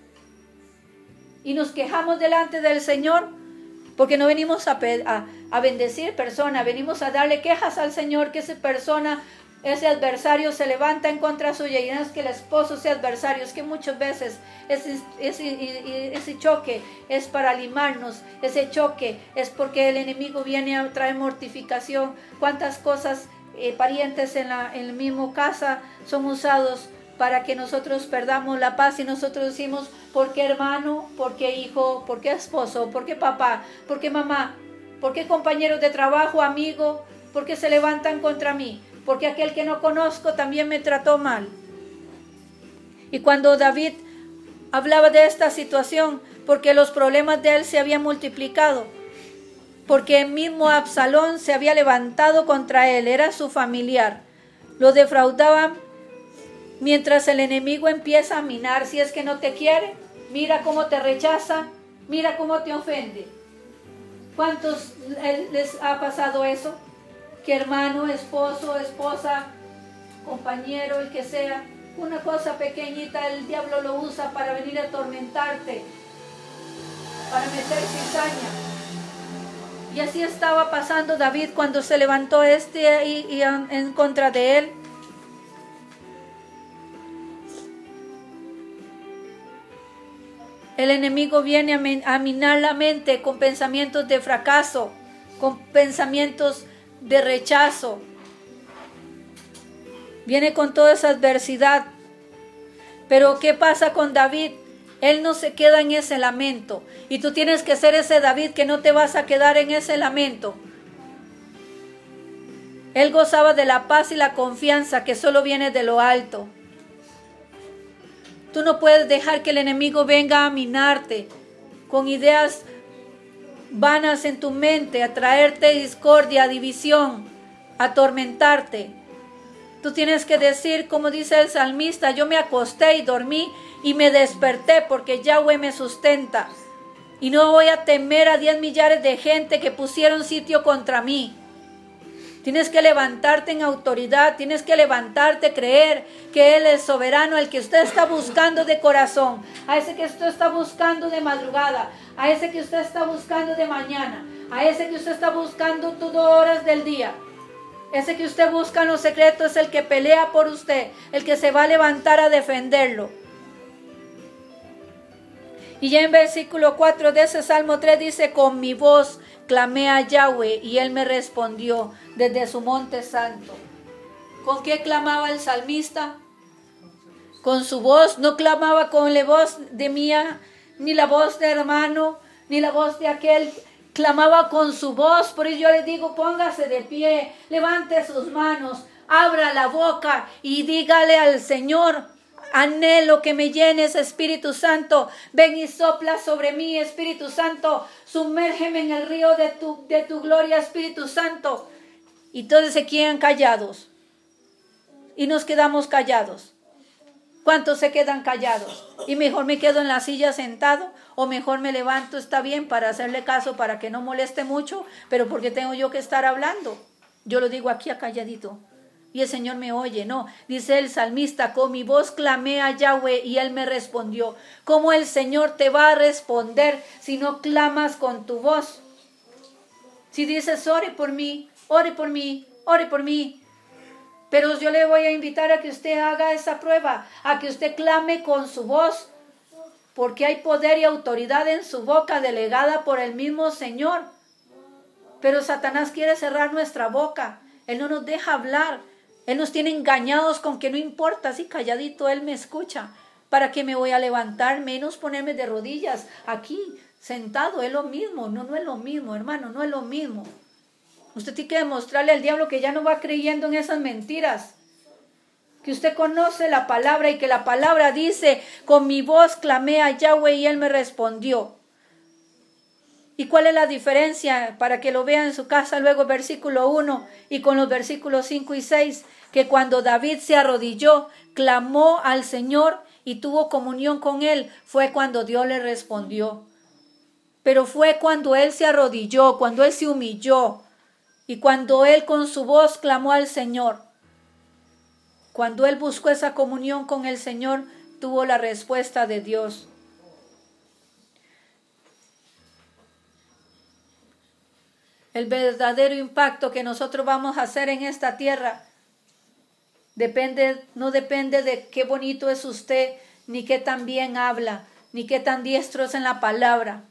Y nos quejamos delante del Señor, porque no venimos a, a, a bendecir personas, venimos a darle quejas al Señor que esa persona, ese adversario se levanta en contra suya, y no es que el esposo sea adversario, es que muchas veces ese, ese, ese choque es para limarnos, ese choque es porque el enemigo viene a traer mortificación. Cuántas cosas, eh, parientes en la, en la misma casa son usados para que nosotros perdamos la paz, y nosotros decimos, ¿por qué hermano? ¿Por qué hijo? ¿Por qué esposo? ¿Por qué papá? ¿Por qué mamá? ¿Por qué compañeros de trabajo, amigo? ¿Por qué se levantan contra mí? Porque aquel que no conozco también me trató mal. Y cuando David hablaba de esta situación, porque los problemas de él se habían multiplicado, porque el mismo Absalón se había levantado contra él, era su familiar, lo defraudaban. Mientras el enemigo empieza a minar, si es que no te quiere, mira cómo te rechaza, mira cómo te ofende. ¿Cuántos les ha pasado eso? Que hermano, esposo, esposa, compañero, el que sea, una cosa pequeñita, el diablo lo usa para venir a atormentarte, para meter cizaña. Y así estaba pasando David cuando se levantó este y, y en contra de él. El enemigo viene a minar la mente con pensamientos de fracaso, con pensamientos de rechazo. Viene con toda esa adversidad. Pero ¿qué pasa con David? Él no se queda en ese lamento. Y tú tienes que ser ese David que no te vas a quedar en ese lamento. Él gozaba de la paz y la confianza que solo viene de lo alto. Tú no puedes dejar que el enemigo venga a minarte con ideas vanas en tu mente, a traerte discordia, división, a atormentarte. Tú tienes que decir, como dice el salmista, yo me acosté y dormí y me desperté porque Yahweh me sustenta. Y no voy a temer a diez millares de gente que pusieron sitio contra mí. Tienes que levantarte en autoridad, tienes que levantarte, creer que Él es soberano, el que usted está buscando de corazón, a ese que usted está buscando de madrugada, a ese que usted está buscando de mañana, a ese que usted está buscando todas horas del día. Ese que usted busca en los secretos es el que pelea por usted, el que se va a levantar a defenderlo. Y ya en versículo cuatro de ese Salmo tres dice, con mi voz clamé a Yahweh y Él me respondió desde su monte santo. ¿Con qué clamaba el salmista? Con su voz. No clamaba con la voz de mía, ni la voz de hermano, ni la voz de aquel. Clamaba con su voz. Por eso yo le digo, póngase de pie, levante sus manos, abra la boca y dígale al Señor: anhelo que me llenes, Espíritu Santo. Ven y sopla sobre mí, Espíritu Santo. Sumérgeme en el río de tu, de tu gloria, Espíritu Santo. Y todos se quedan callados. Y nos quedamos callados. ¿Cuántos se quedan callados? Y mejor me quedo en la silla sentado, o mejor me levanto, está bien, para hacerle caso, para que no moleste mucho, pero porque tengo yo que estar hablando. Yo lo digo aquí calladito. Y el Señor me oye. No, dice el salmista: con mi voz clamé a Yahweh y Él me respondió. ¿Cómo el Señor te va a responder si no clamas con tu voz? Si dices, ore por mí, ore por mí, ore por mí. Pero yo le voy a invitar a que usted haga esa prueba, a que usted clame con su voz, porque hay poder y autoridad en su boca delegada por el mismo Señor. Pero Satanás quiere cerrar nuestra boca. Él no nos deja hablar. Él nos tiene engañados con que no importa, así calladito Él me escucha. ¿Para qué me voy a levantar? Menos ponerme de rodillas aquí, sentado, es lo mismo. No, no es lo mismo, hermano, no es lo mismo. Usted tiene que demostrarle al diablo que ya no va creyendo en esas mentiras. Que usted conoce la palabra y que la palabra dice: con mi voz clamé a Yahweh y Él me respondió. ¿Y cuál es la diferencia? Para que lo vea en su casa luego, versículo uno y con los versículos cinco y seis. Que cuando David se arrodilló, clamó al Señor y tuvo comunión con Él, fue cuando Dios le respondió. Pero fue cuando Él se arrodilló, cuando Él se humilló y cuando Él con su voz clamó al Señor. Cuando Él buscó esa comunión con el Señor, tuvo la respuesta de Dios. El verdadero impacto que nosotros vamos a hacer en esta tierra depende, no depende de qué bonito es usted, ni qué tan bien habla, ni qué tan diestro es en la palabra.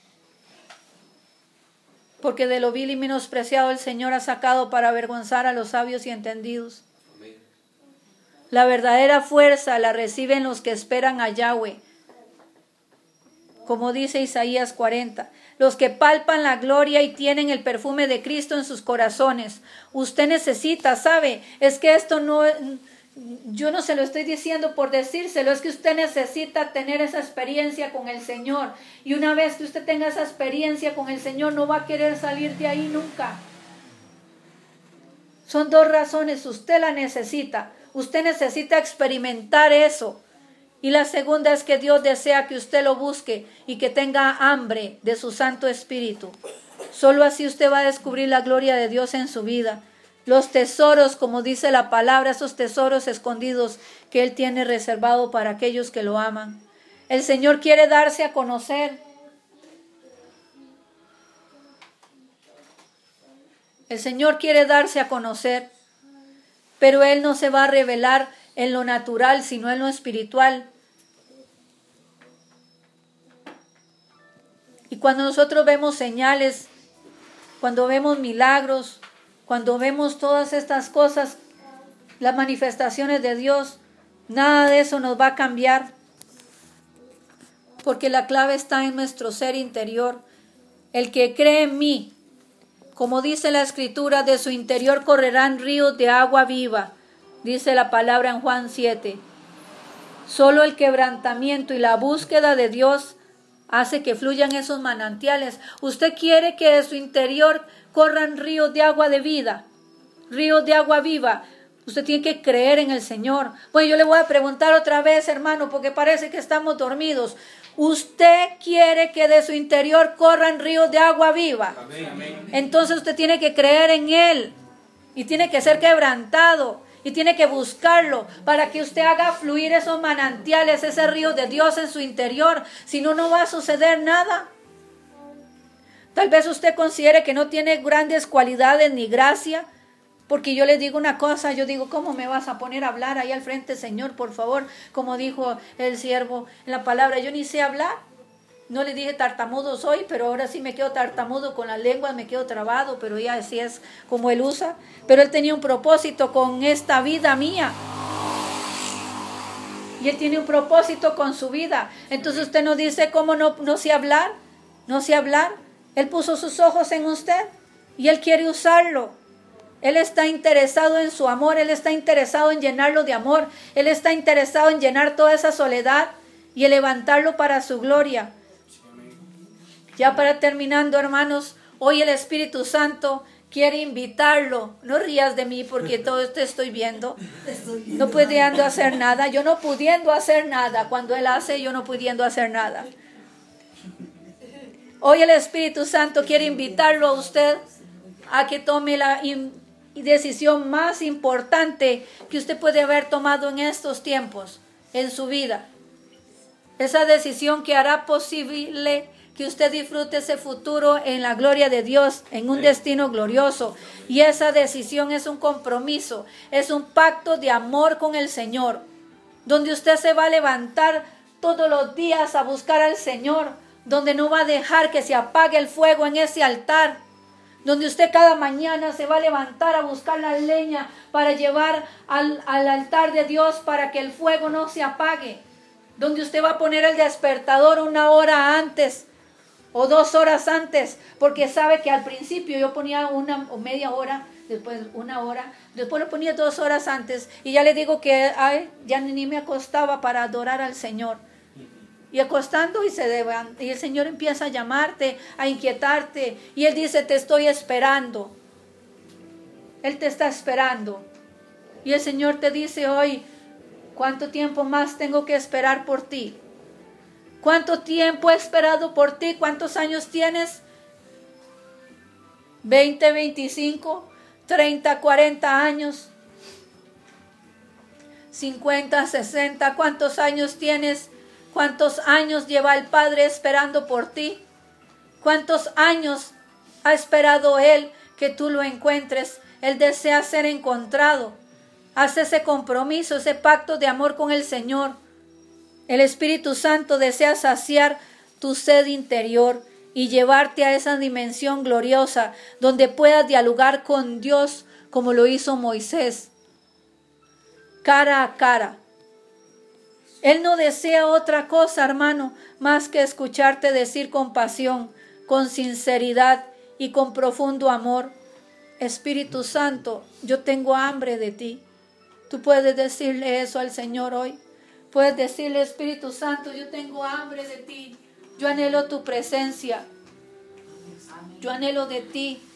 Porque de lo vil y menospreciado el Señor ha sacado para avergonzar a los sabios y entendidos. Amén. La verdadera fuerza la reciben los que esperan a Yahweh. Como dice Isaías cuarenta, los que palpan la gloria y tienen el perfume de Cristo en sus corazones. Usted necesita, ¿sabe? Es que esto no, yo no se lo estoy diciendo por decírselo, es que usted necesita tener esa experiencia con el Señor. Y una vez que usted tenga esa experiencia con el Señor, no va a querer salir de ahí nunca. Son dos razones, usted la necesita. Usted necesita experimentar eso. Y la segunda es que Dios desea que usted lo busque y que tenga hambre de su Santo Espíritu. Solo así usted va a descubrir la gloria de Dios en su vida. Los tesoros, como dice la palabra, esos tesoros escondidos que Él tiene reservado para aquellos que lo aman. El Señor quiere darse a conocer. El Señor quiere darse a conocer, pero Él no se va a revelar en lo natural, sino en lo espiritual. Y cuando nosotros vemos señales, cuando vemos milagros, cuando vemos todas estas cosas, las manifestaciones de Dios, nada de eso nos va a cambiar. Porque la clave está en nuestro ser interior. El que cree en mí, como dice la Escritura, de su interior correrán ríos de agua viva. Dice la palabra en Juan siete. Solo el quebrantamiento y la búsqueda de Dios hace que fluyan esos manantiales. Usted quiere que de su interior corran ríos de agua de vida, ríos de agua viva. Usted tiene que creer en el Señor. Bueno, yo le voy a preguntar otra vez, hermano, porque parece que estamos dormidos. Usted quiere que de su interior corran ríos de agua viva. Amén, amén. Entonces usted tiene que creer en Él y tiene que ser quebrantado. Y tiene que buscarlo para que usted haga fluir esos manantiales, ese río de Dios en su interior. Si no, no va a suceder nada. Tal vez usted considere que no tiene grandes cualidades ni gracia. Porque yo le digo una cosa, yo digo, ¿cómo me vas a poner a hablar ahí al frente, Señor, por favor? Como dijo el siervo en la palabra, yo ni sé hablar. No le dije tartamudo soy, pero ahora sí me quedo tartamudo con la lengua, me quedo trabado, pero ya así es como él usa. Pero él tenía un propósito con esta vida mía. Y él tiene un propósito con su vida. Entonces usted nos dice, ¿cómo no, no sé hablar? No sé hablar. Él puso sus ojos en usted y él quiere usarlo. Él está interesado en su amor, él está interesado en llenarlo de amor, él está interesado en llenar toda esa soledad y en levantarlo para su gloria. Ya para terminando, hermanos, hoy el Espíritu Santo quiere invitarlo. No rías de mí porque todo te estoy viendo. No pudiendo hacer nada, yo no pudiendo hacer nada. Cuando Él hace, yo no pudiendo hacer nada. Hoy el Espíritu Santo quiere invitarlo a usted a que tome la decisión más importante que usted puede haber tomado en estos tiempos, en su vida. Esa decisión que hará posible que usted disfrute ese futuro en la gloria de Dios, en un destino glorioso. Y esa decisión es un compromiso, es un pacto de amor con el Señor, donde usted se va a levantar todos los días a buscar al Señor, donde no va a dejar que se apague el fuego en ese altar, donde usted cada mañana se va a levantar a buscar la leña para llevar al, al altar de Dios para que el fuego no se apague, donde usted va a poner el despertador una hora antes o dos horas antes, porque sabe que al principio yo ponía una o media hora, después una hora, después lo ponía dos horas antes, y ya le digo que ay, ya ni me acostaba para adorar al Señor. Y acostando y se levanta, y el Señor empieza a llamarte, a inquietarte, y Él dice, te estoy esperando. Él te está esperando. Y el Señor te dice hoy, ¿cuánto tiempo más tengo que esperar por ti? ¿Cuánto tiempo he esperado por ti? ¿Cuántos años tienes? veinte, veinticinco, treinta, cuarenta años. cincuenta, sesenta. ¿Cuántos años tienes? ¿Cuántos años lleva el Padre esperando por ti? ¿Cuántos años ha esperado Él que tú lo encuentres? Él desea ser encontrado. Haz ese compromiso, ese pacto de amor con el Señor. El Espíritu Santo desea saciar tu sed interior y llevarte a esa dimensión gloriosa donde puedas dialogar con Dios como lo hizo Moisés, cara a cara. Él no desea otra cosa, hermano, más que escucharte decir con pasión, con sinceridad y con profundo amor, Espíritu Santo, yo tengo hambre de ti. Tú puedes decirle eso al Señor hoy. Puedes decirle, Espíritu Santo, yo tengo hambre de ti. Yo anhelo tu presencia. Yo anhelo de ti.